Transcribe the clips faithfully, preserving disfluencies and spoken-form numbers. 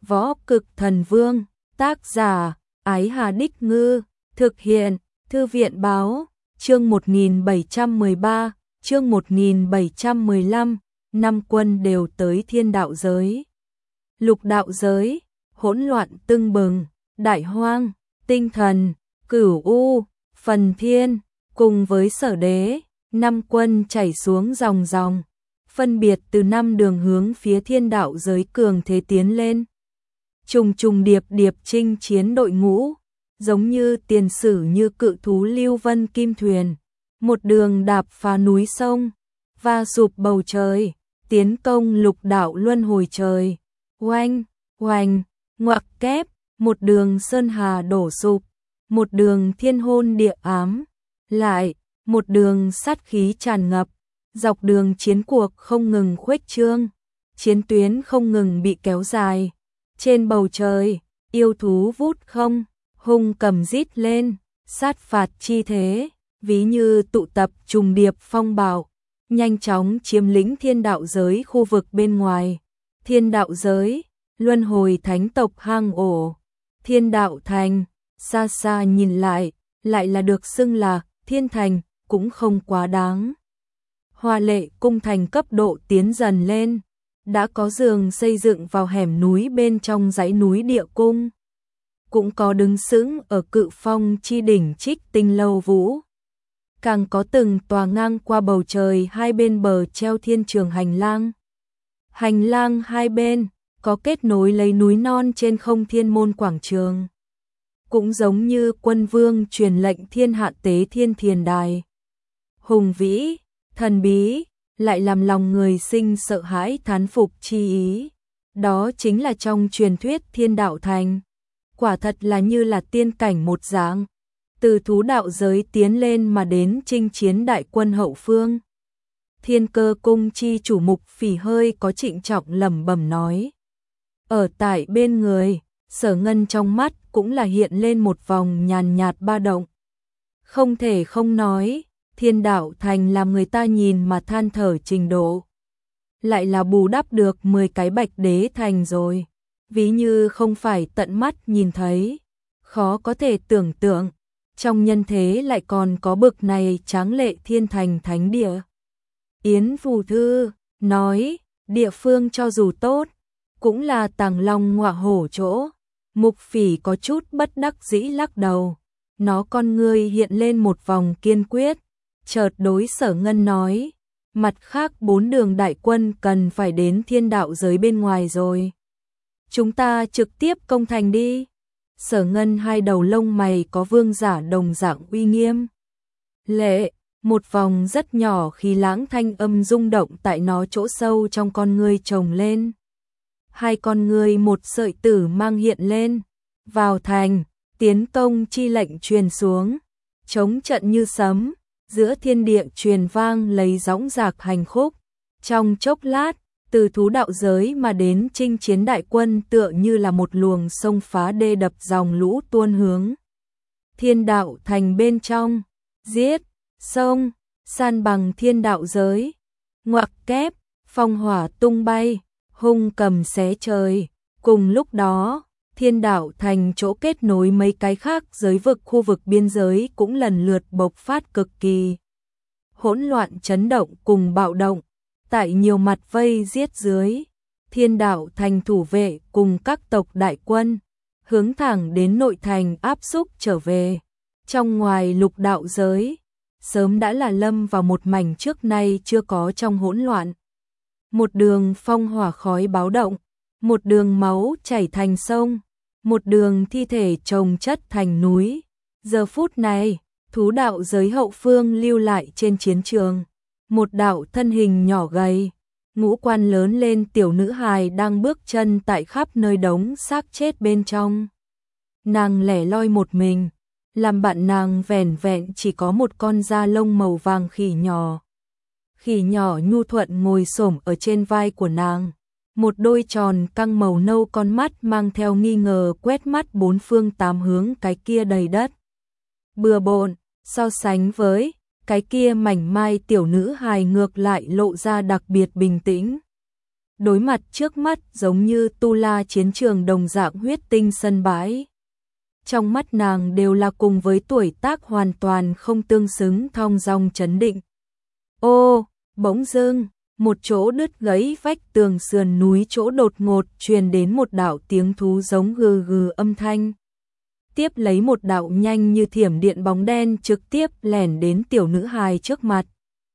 Võ Cực Thần Vương, tác giả, Ái Hà Đích Ngư, thực hiện, Thư viện Báo, chương một nghìn bảy trăm mười ba, chương một nghìn bảy trăm mười lăm, năm quân đều tới thiên đạo giới. Lục đạo giới, hỗn loạn tưng bừng, đại hoang, tinh thần, cửu u, phần thiên, cùng với sở đế, năm quân chảy xuống dòng dòng, phân biệt từ năm đường hướng phía thiên đạo giới cường thế tiến lên. Trùng trùng điệp điệp chinh chiến đội ngũ, giống như tiền sử như cự thú lưu vân kim thuyền, một đường đạp phá núi sông, và sụp bầu trời, tiến công lục đạo luân hồi trời, oanh, oanh, ngoặc kép, một đường sơn hà đổ sụp, một đường thiên hôn địa ám, lại, một đường sát khí tràn ngập, dọc đường chiến cuộc không ngừng khuếch trương, chiến tuyến không ngừng bị kéo dài. Trên bầu trời, yêu thú vút không, hung cầm rít lên, sát phạt chi thế, ví như tụ tập trùng điệp phong bạo, nhanh chóng chiếm lĩnh thiên đạo giới khu vực bên ngoài. Thiên đạo giới, luân hồi thánh tộc hang ổ, thiên đạo thành, xa xa nhìn lại, lại là được xưng là thiên thành, cũng không quá đáng. Hoa lệ cung thành cấp độ tiến dần lên, đã có giường xây dựng vào hẻm núi bên trong dãy núi địa cung, cũng có đứng sững ở cự phong chi đỉnh Trích Tinh Lâu Vũ, càng có từng tòa ngang qua bầu trời hai bên bờ treo thiên trường hành lang. Hành lang hai bên có kết nối lấy núi non trên không thiên môn quảng trường, cũng giống như quân vương truyền lệnh thiên hạ tế thiên thiền đài. Hùng vĩ, thần bí, lại làm lòng người sinh sợ hãi thán phục chi ý. Đó chính là trong truyền thuyết thiên đạo thành. Quả thật là như là tiên cảnh một dạng. Từ thú đạo giới tiến lên mà đến chinh chiến đại quân hậu phương. Thiên Cơ cung chi chủ Mục Phỉ hơi có trịnh trọng lẩm bẩm nói. Ở tại bên người, Sở Ngân trong mắt cũng là hiện lên một vòng nhàn nhạt ba động. Không thể không nói, thiên đạo thành làm người ta nhìn mà than thở trình độ. Lại là bù đắp được mười cái bạch đế thành rồi. Ví như không phải tận mắt nhìn thấy. Khó có thể tưởng tượng, trong nhân thế lại còn có bực này tráng lệ thiên thành thánh địa. Yến Phù Thư nói, địa phương cho dù tốt, cũng là tàng long ngọa hổ chỗ. Mục Phỉ có chút bất đắc dĩ lắc đầu. Nó con ngươi hiện lên một vòng kiên quyết. Chợt đối Sở Ngân nói, mặt khác bốn đường đại quân cần phải đến thiên đạo giới bên ngoài rồi. Chúng ta trực tiếp công thành đi. Sở Ngân hai đầu lông mày có vương giả đồng dạng uy nghiêm. Lệ, một vòng rất nhỏ khí lãng thanh âm rung động tại nó chỗ sâu trong con ngươi trồng lên. Hai con ngươi một sợi tử mang hiện lên. Vào thành, tiến công chi lệnh truyền xuống. Chống trận như sấm. Giữa thiên địa truyền vang lấy dõng dạc hành khúc. Trong chốc lát, từ thú đạo giới mà đến chinh chiến đại quân tựa như là một luồng sông phá đê đập dòng lũ tuôn hướng. Thiên đạo thành bên trong, giết, sông, san bằng thiên đạo giới. Ngoặc kép, phong hỏa tung bay, hung cầm xé trời. Cùng lúc đó, thiên đạo thành chỗ kết nối mấy cái khác giới vực khu vực biên giới cũng lần lượt bộc phát cực kỳ. Hỗn loạn chấn động cùng bạo động, tại nhiều mặt vây giết dưới, thiên đạo thành thủ vệ cùng các tộc đại quân, hướng thẳng đến nội thành áp xúc trở về. Trong ngoài lục đạo giới, sớm đã là lâm vào một mảnh trước nay chưa có trong hỗn loạn. Một đường phong hỏa khói báo động, một đường máu chảy thành sông, một đường thi thể chồng chất thành núi. Giờ phút này, thú đạo giới hậu phương lưu lại trên chiến trường. Một đạo thân hình nhỏ gầy, ngũ quan lớn lên tiểu nữ hài đang bước chân tại khắp nơi đống xác chết bên trong. Nàng lẻ loi một mình, làm bạn nàng vẻn vẹn chỉ có một con da lông màu vàng khỉ nhỏ. Khỉ nhỏ nhu thuận ngồi xổm ở trên vai của nàng. Một đôi tròn căng màu nâu con mắt mang theo nghi ngờ quét mắt bốn phương tám hướng cái kia đầy đất. Bừa bộn, so sánh với cái kia mảnh mai tiểu nữ hài ngược lại lộ ra đặc biệt bình tĩnh. đối mặt trước mắt giống như tu la chiến trường đồng dạng huyết tinh sân bãi. Trong mắt nàng đều là cùng với tuổi tác hoàn toàn không tương xứng thong dong trấn định. Ô, bỗng dưng, một chỗ đứt gãy vách tường sườn núi chỗ đột ngột truyền đến một đạo tiếng thú giống gừ gừ âm thanh. Tiếp lấy một đạo nhanh như thiểm điện bóng đen trực tiếp lẻn đến tiểu nữ hài trước mặt.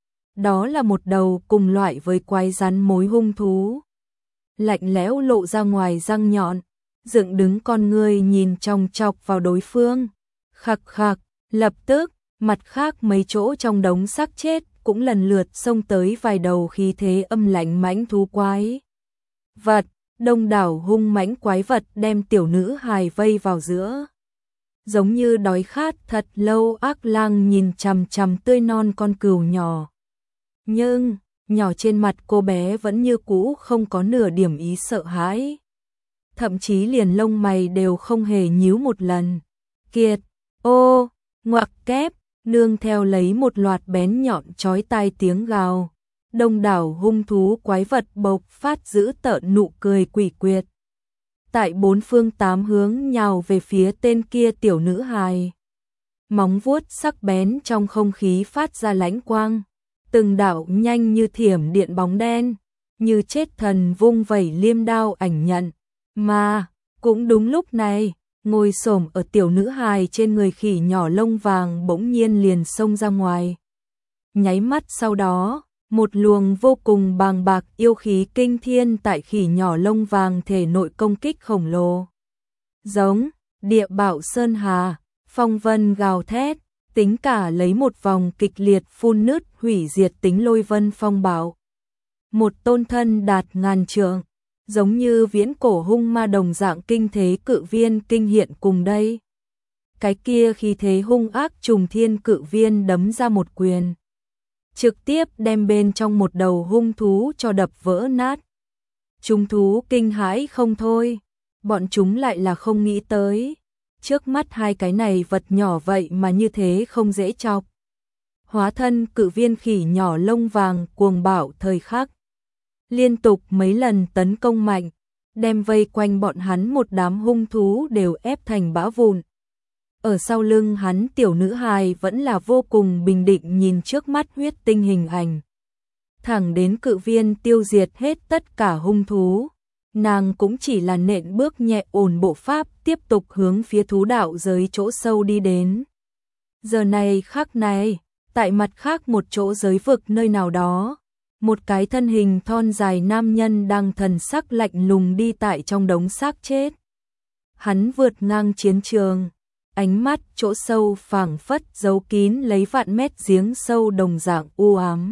Đó là một đầu cùng loại với quái rắn mối hung thú. Lạnh lẽo lộ ra ngoài răng nhọn, dựng đứng con ngươi nhìn chòng chọc vào đối phương. Khặc khặc, lập tức, mặt khác mấy chỗ trong đống xác chết cũng lần lượt xông tới vài đầu khí thế âm lãnh mãnh thú quái vật, đông đảo hung mãnh quái vật đem tiểu nữ hài vây vào giữa. Giống như đói khát thật lâu ác lang nhìn chằm chằm tươi non con cừu nhỏ. Nhưng, nhỏ trên mặt cô bé vẫn như cũ không có nửa điểm ý sợ hãi. Thậm chí liền lông mày đều không hề nhíu một lần. Kiệt, ô, ngoặc kép, nương theo lấy một loạt bén nhọn chói tai tiếng gào. Đông đảo hung thú quái vật bộc phát giữ tợn nụ cười quỷ quyệt. Tại bốn phương tám hướng nhào về phía tên kia tiểu nữ hài. Móng vuốt sắc bén trong không khí phát ra lãnh quang. Từng đạo nhanh như thiểm điện bóng đen, như chết thần vung vẩy liêm đao ảnh nhận. Mà, cũng đúng lúc này, ngồi xổm ở tiểu nữ hài trên người khỉ nhỏ lông vàng bỗng nhiên liền xông ra ngoài. Nháy mắt sau đó, một luồng vô cùng bàng bạc yêu khí kinh thiên tại khỉ nhỏ lông vàng thể nội công kích khổng lồ. Giống, địa bạo sơn hà, phong vân gào thét, tính cả lấy một vòng kịch liệt phun nứt hủy diệt tính lôi vân phong bạo. Một tôn thân đạt ngàn trượng, giống như viễn cổ hung ma đồng dạng kinh thế cự viên kinh hiện cùng đây. Cái kia khi thế hung ác trùng thiên cự viên đấm ra một quyền, trực tiếp đem bên trong một đầu hung thú cho đập vỡ nát. Chúng thú kinh hãi không thôi, bọn chúng lại là không nghĩ tới. Trước mắt hai cái này vật nhỏ vậy mà như thế không dễ chọc. Hóa thân cự viên khỉ nhỏ lông vàng cuồng bạo thời khắc. Liên tục mấy lần tấn công mạnh, đem vây quanh bọn hắn một đám hung thú đều ép thành bã vụn. Ở sau lưng hắn tiểu nữ hài vẫn là vô cùng bình định nhìn trước mắt huyết tinh hình ảnh. Thẳng đến cự viên tiêu diệt hết tất cả hung thú. Nàng cũng chỉ là nện bước nhẹ ổn bộ pháp tiếp tục hướng phía thú đạo giới chỗ sâu đi đến. Giờ này khác này, tại mặt khác một chỗ giới vực nơi nào đó, một cái thân hình thon dài nam nhân đang thần sắc lạnh lùng đi tại trong đống xác chết. Hắn vượt ngang chiến trường, ánh mắt chỗ sâu phảng phất giấu kín lấy vạn mét giếng sâu đồng dạng u ám.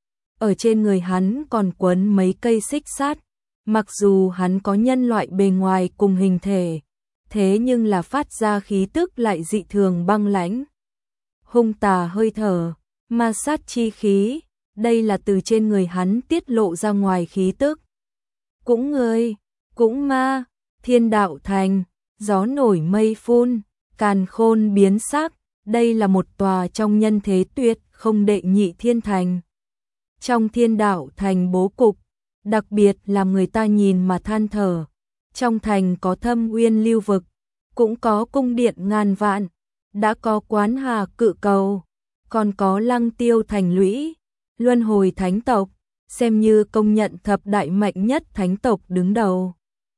Ở trên người hắn còn quấn mấy cây xích sắt. Mặc dù hắn có nhân loại bề ngoài cùng hình thể, thế nhưng là phát ra khí tức lại dị thường băng lãnh. Hung tà hơi thở, ma sát chi khí, đây là từ trên người hắn tiết lộ ra ngoài khí tức. Cũng người, cũng ma, thiên đạo thành, gió nổi mây phun, càn khôn biến sắc, đây là một tòa trong nhân thế tuyệt không đệ nhị thiên thành. Trong thiên đạo thành bố cục, đặc biệt làm người ta nhìn mà than thở. Trong thành có thâm uyên lưu vực, cũng có cung điện ngàn vạn, đã có quán hà cự cầu, còn có lăng tiêu thành lũy, luân hồi thánh tộc, xem như công nhận thập đại mạnh nhất thánh tộc đứng đầu.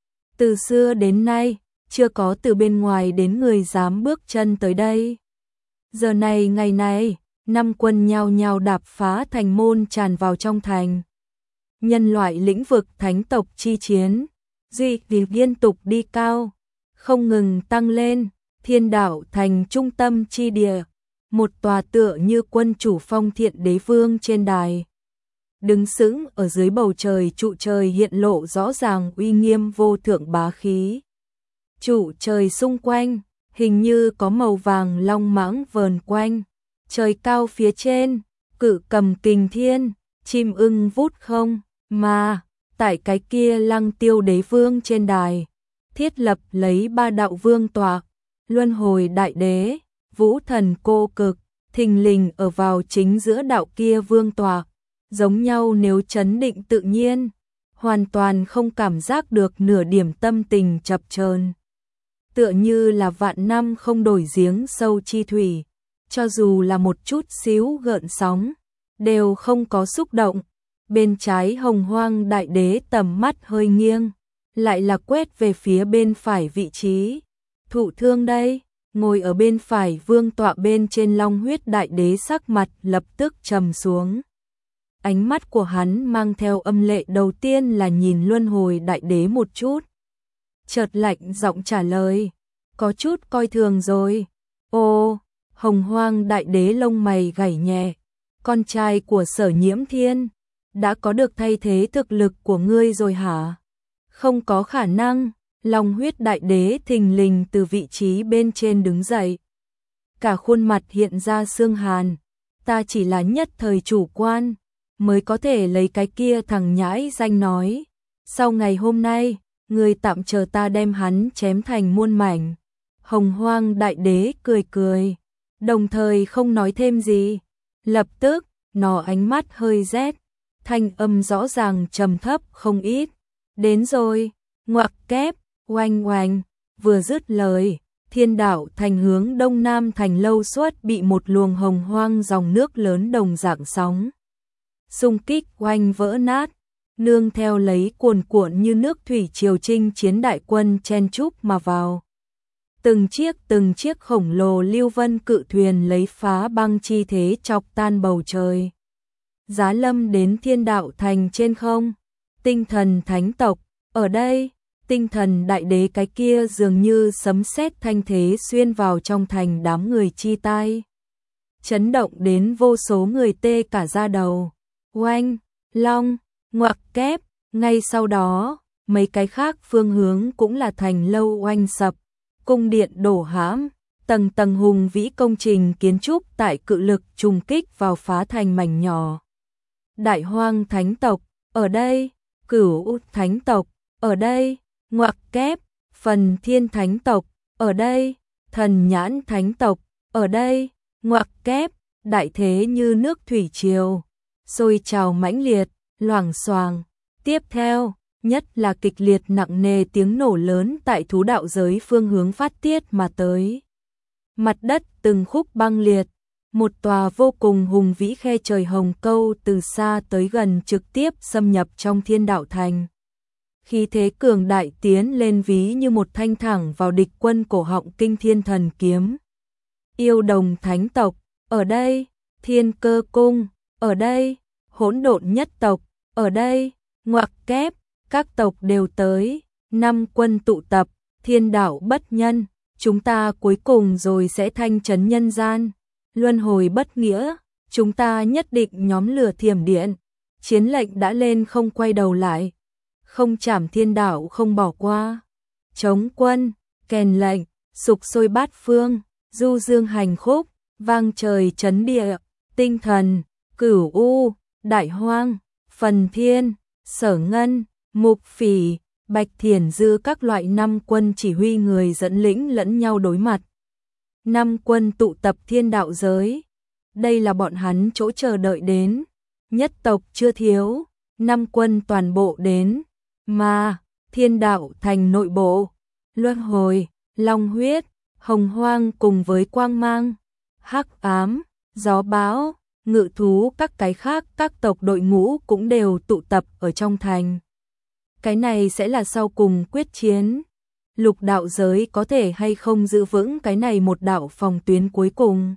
Từ xưa đến nay, chưa có từ bên ngoài đến người dám bước chân tới đây. Giờ này ngày này, năm quân nhao nhao đạp phá thành môn tràn vào trong thành. Nhân loại lĩnh vực thánh tộc chi chiến, duy vì liên tục đi cao, không ngừng tăng lên, thiên đạo thành trung tâm chi địa, một tòa tựa như quân chủ phong thiện đế vương trên đài. Đứng sững ở dưới bầu trời trụ trời hiện lộ rõ ràng uy nghiêm vô thượng bá khí. Trụ trời xung quanh, hình như có màu vàng long mãng vờn quanh, trời cao phía trên, cự cầm kình thiên, chim ưng vút không. Mà, tại cái kia lăng tiêu đế vương trên đài, thiết lập lấy ba đạo vương tọa, luân hồi đại đế, vũ thần cô cực, thình lình ở vào chính giữa đạo kia vương tọa, giống nhau nếu chấn định tự nhiên, hoàn toàn không cảm giác được nửa điểm tâm tình chập chờn. Tựa như là vạn năm không đổi giếng sâu chi thủy, cho dù là một chút xíu gợn sóng, đều không có xúc động. Bên trái Hồng Hoang Đại Đế tầm mắt hơi nghiêng, lại là quét về phía bên phải vị trí. Thụ thương đây, ngồi ở bên phải vương tọa bên trên Long Huyết Đại Đế sắc mặt lập tức trầm xuống. Ánh mắt của hắn mang theo âm lệ, đầu tiên là nhìn Luân Hồi Đại Đế một chút. Chợt lạnh giọng trả lời, có chút coi thường rồi. Ô, Hồng Hoang Đại Đế lông mày gảy nhẹ, con trai của Sở Nhiễm Thiên đã có được thay thế thực lực của ngươi rồi hả? Không có khả năng. Long Huyết Đại Đế thình lình từ vị trí bên trên đứng dậy, cả khuôn mặt hiện ra xương hàn. Ta chỉ là nhất thời chủ quan, mới có thể lấy cái kia thằng nhãi danh nói. Sau ngày hôm nay, ngươi tạm chờ ta đem hắn chém thành muôn mảnh. Hồng Hoang Đại Đế cười cười, đồng thời không nói thêm gì. Lập tức, nó ánh mắt hơi rét, thanh âm rõ ràng trầm thấp không ít. Đến rồi, ngoặc kép. Oanh oanh, vừa dứt lời, Thiên Đạo Thành hướng đông nam thành lâu suốt bị một luồng hồng hoang dòng nước lớn đồng dạng sóng xung kích oanh vỡ nát, nương theo lấy cuồn cuộn như nước thủy triều chinh chiến đại quân chen chúc mà vào. Từng chiếc từng chiếc khổng lồ lưu vân cự thuyền lấy phá băng chi thế chọc tan bầu trời, giá lâm đến Thiên Đạo Thành trên không. Tinh thần thánh tộc ở đây. Tinh thần Đại Đế cái kia dường như sấm sét thanh thế xuyên vào trong thành đám người chi tai, chấn động đến vô số người tê cả da đầu. Oanh, long, ngoặc kép, ngay sau đó, mấy cái khác phương hướng cũng là thành lâu oanh sập, cung điện đổ hãm, tầng tầng hùng vĩ công trình kiến trúc tại cự lực trùng kích vào phá thành mảnh nhỏ. Đại Hoang Thánh tộc ở đây, Cửu Thánh tộc ở đây, ngoặc kép, Phần Thiên Thánh tộc ở đây, Thần Nhãn Thánh tộc ở đây, ngoặc kép, đại thế như nước thủy triều, sôi trào mãnh liệt, loảng xoảng. Tiếp theo, nhất là kịch liệt nặng nề tiếng nổ lớn tại thú đạo giới phương hướng phát tiết mà tới. Mặt đất từng khúc băng liệt, một tòa vô cùng hùng vĩ khe trời hồng câu từ xa tới gần trực tiếp xâm nhập trong Thiên Đạo Thành. Khí thế cường đại tiến lên ví như một thanh thẳng vào địch quân cổ họng kinh thiên thần kiếm. Yêu Đồng Thánh tộc ở đây, Thiên Cơ Cung ở đây, Hỗn Độn Nhất tộc ở đây, ngoặc kép, các tộc đều tới, năm quân tụ tập, thiên đạo bất nhân, chúng ta cuối cùng rồi sẽ thanh trấn nhân gian, luân hồi bất nghĩa, chúng ta nhất định nhóm lửa thiểm điện, chiến lệnh đã lên không quay đầu lại, không chảm thiên đạo không bỏ qua, chống quân, kèn lệnh, sục sôi bát phương, du dương hành khúc, vang trời chấn địa, tinh thần, Cửu U, Đại Hoang, Phần Thiên, Sở Ngân, Mục Phỉ, Bạch Thiển Dư các loại năm quân chỉ huy người dẫn lĩnh lẫn nhau đối mặt. Năm quân tụ tập thiên đạo giới. Đây là bọn hắn chỗ chờ đợi đến. Nhất tộc chưa thiếu, năm quân toàn bộ đến. Mà, Thiên Đạo Thành nội bộ, luân hồi, long huyết, hồng hoang cùng với quang mang, hắc ám, gió bão, ngự thú các cái khác các tộc đội ngũ cũng đều tụ tập ở trong thành. Cái này sẽ là sau cùng quyết chiến. Lục đạo giới có thể hay không giữ vững cái này một đạo phòng tuyến cuối cùng.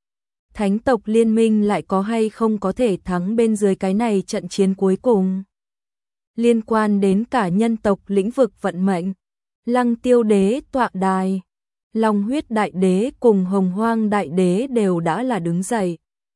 Thánh tộc liên minh lại có hay không có thể thắng bên dưới cái này trận chiến cuối cùng. Liên quan đến cả nhân tộc lĩnh vực vận mệnh. Lăng Tiêu Đế tọa đài, Long Huyết Đại Đế cùng Hồng Hoang Đại Đế đều đã là đứng dậy.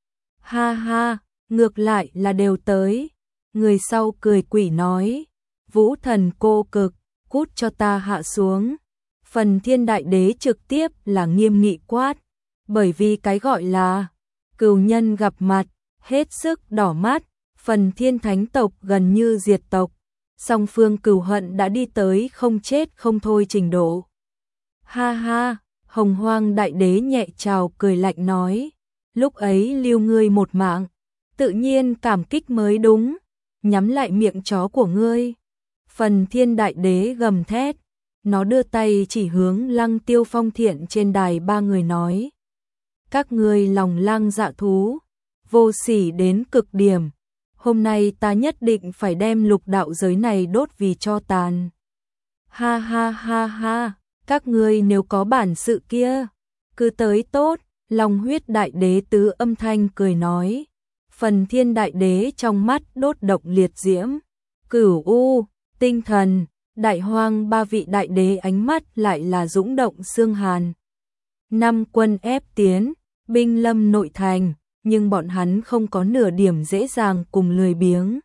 Ha ha, ngược lại là đều tới. Người sau cười quỷ nói, Vũ Thần cô cực, cút cho ta hạ xuống. Phần Thiên Đại Đế trực tiếp là nghiêm nghị quát, bởi vì cái gọi là cừu nhân gặp mặt, hết sức đỏ mắt. Phần Thiên Thánh tộc gần như diệt tộc, song phương cừu hận đã đi tới không chết không thôi trình độ. Ha ha, Hồng Hoang Đại Đế nhẹ chào cười lạnh nói, lúc ấy lưu ngươi một mạng, tự nhiên cảm kích mới đúng, nhắm lại miệng chó của ngươi. Phần Thiên Đại Đế gầm thét, nó đưa tay chỉ hướng Lăng Tiêu Phong Thiện trên đài ba người nói. Các ngươi lòng lang dạ thú, vô sỉ đến cực điểm. Hôm nay ta nhất định phải đem lục đạo giới này đốt vì tro tàn. Ha ha ha ha, các ngươi nếu có bản sự kia, cứ tới tốt. Long Huyết Đại Đế tứ âm thanh cười nói. Phần Thiên Đại Đế trong mắt đốt độc liệt diễm. Cửu U, Tinh Thần, Đại Hoang ba vị đại đế ánh mắt lại là dũng động xương hàn. Năm quân ép tiến, binh lâm nội thành, nhưng bọn hắn không có nửa điểm dễ dàng cùng lười biếng.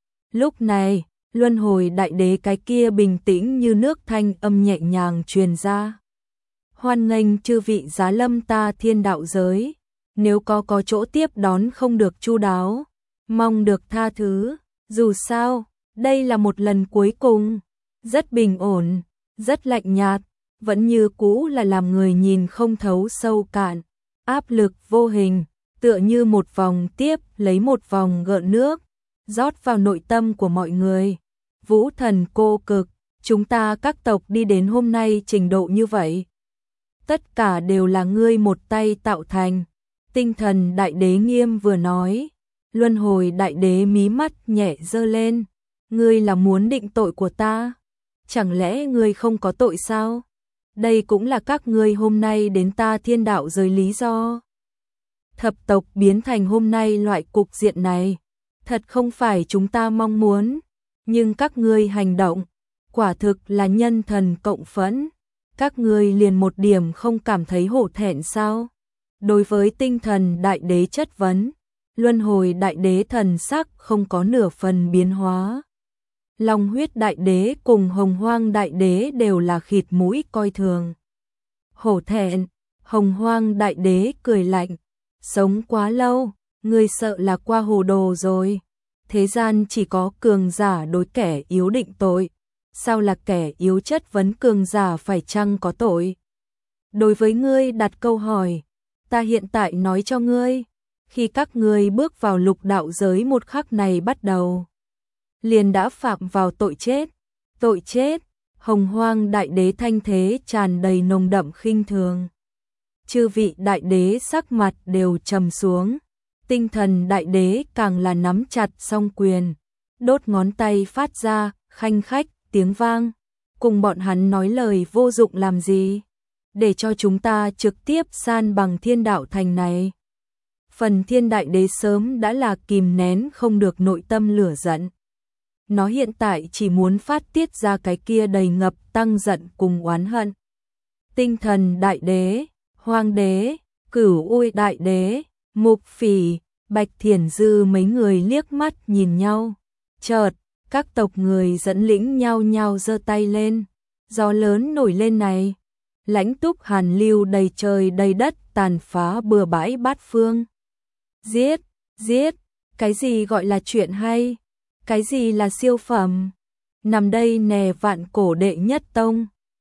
Lúc này, Luân Hồi Đại Đế cái kia bình tĩnh như nước thanh âm nhẹ nhàng truyền ra. Hoan nghênh chư vị giá lâm ta thiên đạo giới, nếu có có chỗ tiếp đón không được chu đáo, mong được tha thứ, dù sao, đây là một lần cuối cùng, rất bình ổn, rất lạnh nhạt, vẫn như cũ là làm người nhìn không thấu sâu cạn, áp lực vô hình, tựa như một vòng tiếp lấy một vòng gợn nước, rót vào nội tâm của mọi người. Vũ thần cô cực, chúng ta các tộc đi đến hôm nay trình độ như vậy. Tất cả đều là ngươi một tay tạo thành. Tinh Thần Đại Đế nghiêm vừa nói. Luân Hồi Đại Đế mí mắt nhẹ giơ lên. Ngươi là muốn định tội của ta? Chẳng lẽ ngươi không có tội sao? Đây cũng là các ngươi hôm nay đến ta thiên đạo giới lý do. Thập tộc biến thành hôm nay loại cục diện này. Thật không phải chúng ta mong muốn. Nhưng các ngươi hành động, quả thực là nhân thần cộng phẫn. Các ngươi liền một điểm không cảm thấy hổ thẹn sao? Đối với Tinh Thần Đại Đế chất vấn, Luân Hồi Đại Đế thần sắc không có nửa phần biến hóa. Long Huyết Đại Đế cùng Hồng Hoang Đại Đế đều là khịt mũi coi thường. Hổ thẹn, Hồng Hoang Đại Đế cười lạnh, sống quá lâu, ngươi sợ là qua hồ đồ rồi. Thế gian chỉ có cường giả đối kẻ yếu định tội. Sao là kẻ yếu chất vấn cường giả phải chăng có tội? Đối với ngươi đặt câu hỏi, ta hiện tại nói cho ngươi, khi các ngươi bước vào lục đạo giới một khắc này bắt đầu, liền đã phạm vào tội chết. Tội chết, Hồng Hoang Đại Đế thanh thế tràn đầy nồng đậm khinh thường. Chư vị đại đế sắc mặt đều trầm xuống. Tinh Thần Đại Đế càng là nắm chặt song quyền, đốt ngón tay phát ra khanh khách tiếng vang, cùng bọn hắn nói lời vô dụng làm gì, để cho chúng ta trực tiếp san bằng thiên đạo thành này. Phần Thiên Đại Đế sớm đã là kìm nén không được nội tâm lửa giận. Nó hiện tại chỉ muốn phát tiết ra cái kia đầy ngập tăng giận cùng oán hận. Tinh Thần Đại Đế, Hoang Đế, Cửu U Đại Đế, Mục Phỉ, Bạch Thiển Dư mấy người liếc mắt nhìn nhau. Chợt, các tộc người dẫn lĩnh nhau nhau giơ tay lên. Gió lớn nổi lên này. Lãnh túc hàn lưu đầy trời đầy đất tàn phá bừa bãi bát phương. Giết, giết, cái gì gọi là chuyện hay? Cái gì là siêu phẩm? Nằm đây nè vạn cổ đệ nhất tông.